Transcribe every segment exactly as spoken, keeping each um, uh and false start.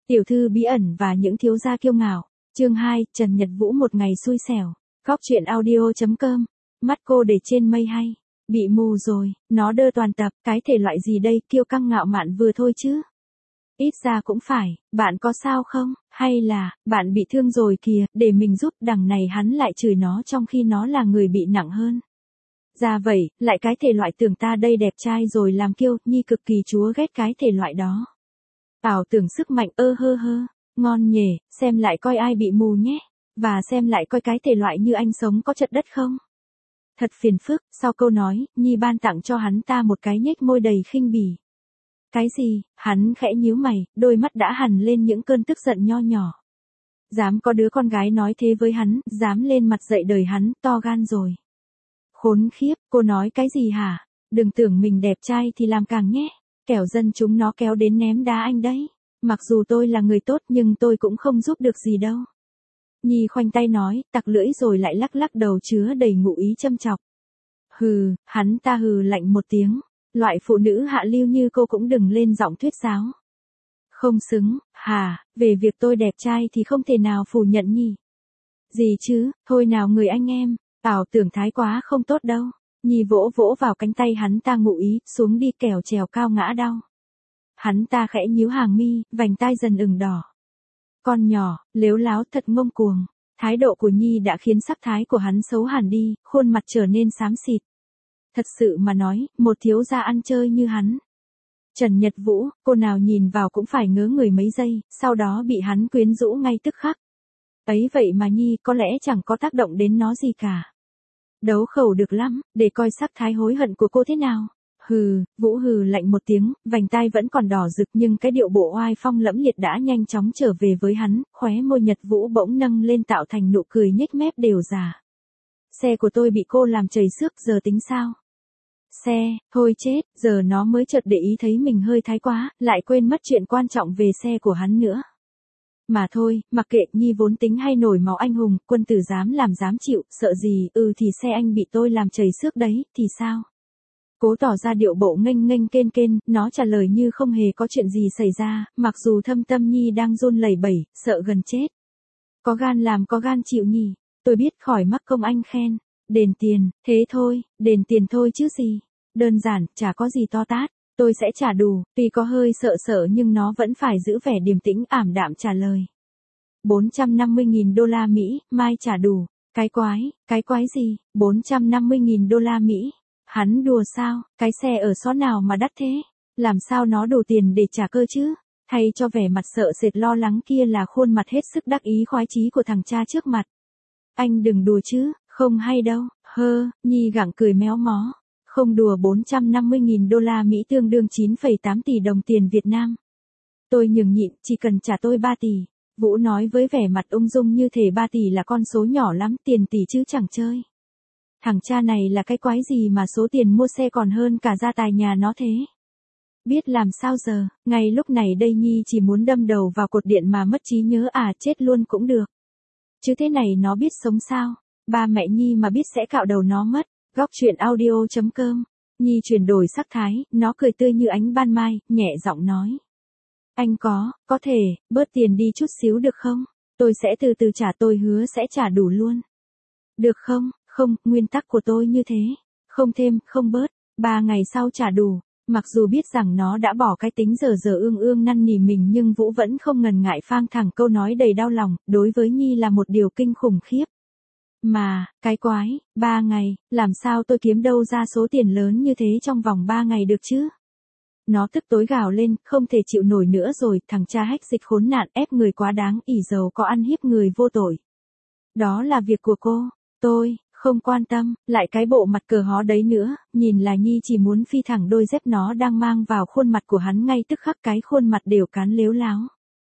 Tiểu thư bí ẩn và những thiếu gia kiêu ngạo. Chương hai, Trần Nhật Vũ một ngày xui xẻo. Góc truyện audio chấm com. Mắt cô để trên mây hay. Bị mù rồi, nó đơ toàn tập, cái thể loại gì đây, kiêu căng ngạo mạn vừa thôi chứ. Ít ra cũng phải, bạn có sao không, hay là, bạn bị thương rồi kìa, để mình giúp, đằng này hắn lại chửi nó trong khi nó là người bị nặng hơn. Ra vậy, lại cái thể loại tưởng ta đây đẹp trai rồi làm kiêu, Nhi cực kỳ chúa ghét cái thể loại đó. Ảo tưởng sức mạnh ơ hơ hơ, ngon nhề, xem lại coi ai bị mù nhé, và xem lại coi cái thể loại như anh sống có chật đất không. Thật phiền phức, sau câu nói, Nhi ban tặng cho hắn ta một cái nhếch môi đầy khinh bỉ. Cái gì, hắn khẽ nhíu mày, đôi mắt đã hằn lên những cơn tức giận nho nhỏ. Dám có đứa con gái nói thế với hắn, dám lên mặt dạy đời hắn, to gan rồi. Khốn khiếp, cô nói cái gì hả? Đừng tưởng mình đẹp trai thì làm càng nhé. Kẻo dân chúng nó kéo đến ném đá anh đấy. Mặc dù tôi là người tốt nhưng tôi cũng không giúp được gì đâu. Nhi khoanh tay nói, tặc lưỡi rồi lại lắc lắc đầu chứa đầy ngụ ý châm chọc. Hừ, hắn ta hừ lạnh một tiếng. Loại phụ nữ hạ lưu như cô cũng đừng lên giọng thuyết giáo. Không xứng, hà, về việc tôi đẹp trai thì không thể nào phủ nhận nhỉ. Gì chứ, thôi nào người anh em, ảo tưởng thái quá không tốt đâu. Nhi vỗ vỗ vào cánh tay hắn ta ngụ ý, xuống đi kẻo trèo cao ngã đau. Hắn ta khẽ nhíu hàng mi, vành tai dần ửng đỏ. Con nhỏ, lếu láo thật ngông cuồng. Thái độ của Nhi đã khiến sắc thái của hắn xấu hẳn đi, khuôn mặt trở nên xám xịt. Thật sự mà nói, một thiếu gia ăn chơi như hắn. Trần Nhật Vũ, cô nào nhìn vào cũng phải ngớ người mấy giây, sau đó bị hắn quyến rũ ngay tức khắc. Ấy vậy mà Nhi có lẽ chẳng có tác động đến nó gì cả. Đấu khẩu được lắm, để coi sắc thái hối hận của cô thế nào. Hừ, Vũ hừ lạnh một tiếng, vành tai vẫn còn đỏ rực nhưng cái điệu bộ oai phong lẫm liệt đã nhanh chóng trở về với hắn, khóe môi Nhật Vũ bỗng nâng lên tạo thành nụ cười nhếch mép đều già. Xe của tôi bị cô làm chảy xước giờ tính sao? Xe, thôi chết, giờ nó mới chợt để ý thấy mình hơi thái quá, lại quên mất chuyện quan trọng về xe của hắn nữa. Mà thôi, mặc kệ, Nhi vốn tính hay nổi máu anh hùng, quân tử dám làm dám chịu, sợ gì, ừ thì xe anh bị tôi làm chảy xước đấy, thì sao? Cố tỏ ra điệu bộ nghênh nghênh kên kên, nó trả lời như không hề có chuyện gì xảy ra, mặc dù thâm tâm Nhi đang run lẩy bẩy, sợ gần chết. Có gan làm có gan chịu nhỉ, tôi biết khỏi mắc công anh khen. Đền tiền, thế thôi, đền tiền thôi chứ gì. Đơn giản, chả có gì to tát, tôi sẽ trả đủ, tuy có hơi sợ sợ nhưng nó vẫn phải giữ vẻ điềm tĩnh ảm đạm trả lời. bốn trăm năm mươi nghìn đô la Mỹ, mai trả đủ. Cái quái, cái quái gì, bốn trăm năm mươi nghìn đô la Mỹ. Hắn đùa sao, cái xe ở xó nào mà đắt thế, làm sao nó đủ tiền để trả cơ chứ. Thay cho vẻ mặt sợ sệt lo lắng kia là khuôn mặt hết sức đắc ý khoái chí của thằng cha trước mặt. Anh đừng đùa chứ. Không hay đâu, hơ, Nhi gặng cười méo mó. Không đùa bốn trăm năm mươi nghìn đô la Mỹ tương đương chín phẩy tám tỷ đồng tiền Việt Nam. Tôi nhường nhịn, chỉ cần trả tôi ba tỷ. Vũ nói với vẻ mặt ung dung như thể ba tỷ là con số nhỏ lắm, tiền tỷ chứ chẳng chơi. Thằng cha này là cái quái gì mà số tiền mua xe còn hơn cả gia tài nhà nó thế. Biết làm sao giờ, ngay lúc này đây Nhi chỉ muốn đâm đầu vào cột điện mà mất trí nhớ à, chết luôn cũng được. Chứ thế này nó biết sống sao? Ba mẹ Nhi mà biết sẽ cạo đầu nó mất. Góc truyện audio chấm com. Nhi chuyển đổi sắc thái, nó cười tươi như ánh ban mai, nhẹ giọng nói. Anh có, có thể, bớt tiền đi chút xíu được không? Tôi sẽ từ từ trả, tôi hứa sẽ trả đủ luôn. Được không? Không, nguyên tắc của tôi như thế. Không thêm, không bớt. Ba ngày sau trả đủ. Mặc dù biết rằng nó đã bỏ cái tính giờ giờ ương ương năn nỉ mình nhưng Vũ vẫn không ngần ngại phang thẳng câu nói đầy đau lòng, đối với Nhi là một điều kinh khủng khiếp. Mà, cái quái, ba ngày, làm sao tôi kiếm đâu ra số tiền lớn như thế trong vòng ba ngày được chứ? Nó tức tối gào lên, không thể chịu nổi nữa rồi, thằng cha hách dịch khốn nạn ép người quá đáng, ỷ giàu có ăn hiếp người vô tội. Đó là việc của cô, tôi, không quan tâm, lại cái bộ mặt cờ hó đấy nữa, nhìn là Nhi chỉ muốn phi thẳng đôi dép nó đang mang vào khuôn mặt của hắn ngay tức khắc cái khuôn mặt đều cán lếu láo.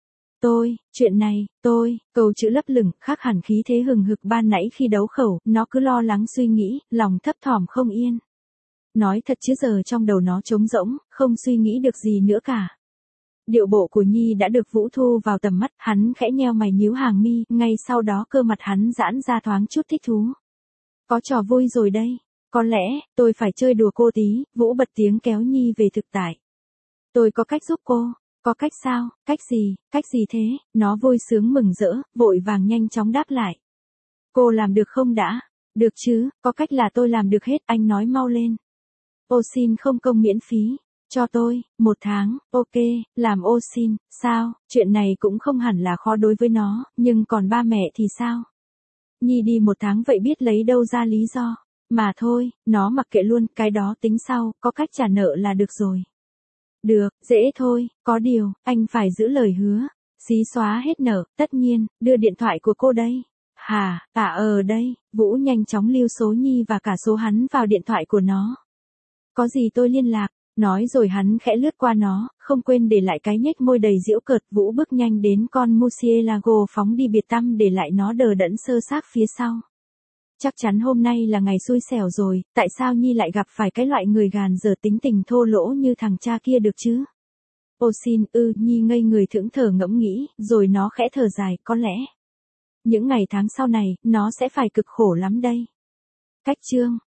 Tôi, chuyện này, tôi, câu chữ lấp lửng, khác hẳn khí thế hừng hực ban nãy khi đấu khẩu, nó cứ lo lắng suy nghĩ, lòng thấp thỏm không yên. Nói thật chứ giờ trong đầu nó trống rỗng, không suy nghĩ được gì nữa cả. Điệu bộ của Nhi đã được Vũ thu vào tầm mắt, hắn khẽ nheo mày nhíu hàng mi, ngay sau đó cơ mặt hắn giãn ra thoáng chút thích thú. Có trò vui rồi đây, có lẽ, tôi phải chơi đùa cô tí, Vũ bật tiếng kéo Nhi về thực tại. Tôi có cách giúp cô. Có cách sao, cách gì, cách gì thế, nó vui sướng mừng rỡ, vội vàng nhanh chóng đáp lại. Cô làm được không đã? Được chứ, có cách là tôi làm được hết, anh nói mau lên. Ô xin không công miễn phí. Cho tôi, một tháng, ok, làm ô xin, sao, chuyện này cũng không hẳn là khó đối với nó, nhưng còn ba mẹ thì sao? Nhi đi một tháng vậy biết lấy đâu ra lý do. Mà thôi, nó mặc kệ luôn, cái đó tính sau, có cách trả nợ là được rồi. Được, dễ thôi, có điều, anh phải giữ lời hứa. Xí xóa hết nợ, tất nhiên, đưa điện thoại của cô đây. Hà, à ờ đây, Vũ nhanh chóng lưu số Nhi và cả số hắn vào điện thoại của nó. Có gì tôi liên lạc, nói rồi hắn khẽ lướt qua nó, không quên để lại cái nhếch môi đầy giễu cợt. Vũ bước nhanh đến con Murcielago phóng đi biệt tăm để lại nó đờ đẫn sơ xác phía sau. Chắc chắn hôm nay là ngày xui xẻo rồi, tại sao Nhi lại gặp phải cái loại người gàn dở tính tình thô lỗ như thằng cha kia được chứ? Ô xin, ư, Nhi ngây người thẫn thờ ngẫm nghĩ, rồi nó khẽ thở dài, có lẽ những ngày tháng sau này, nó sẽ phải cực khổ lắm đây. Cách chương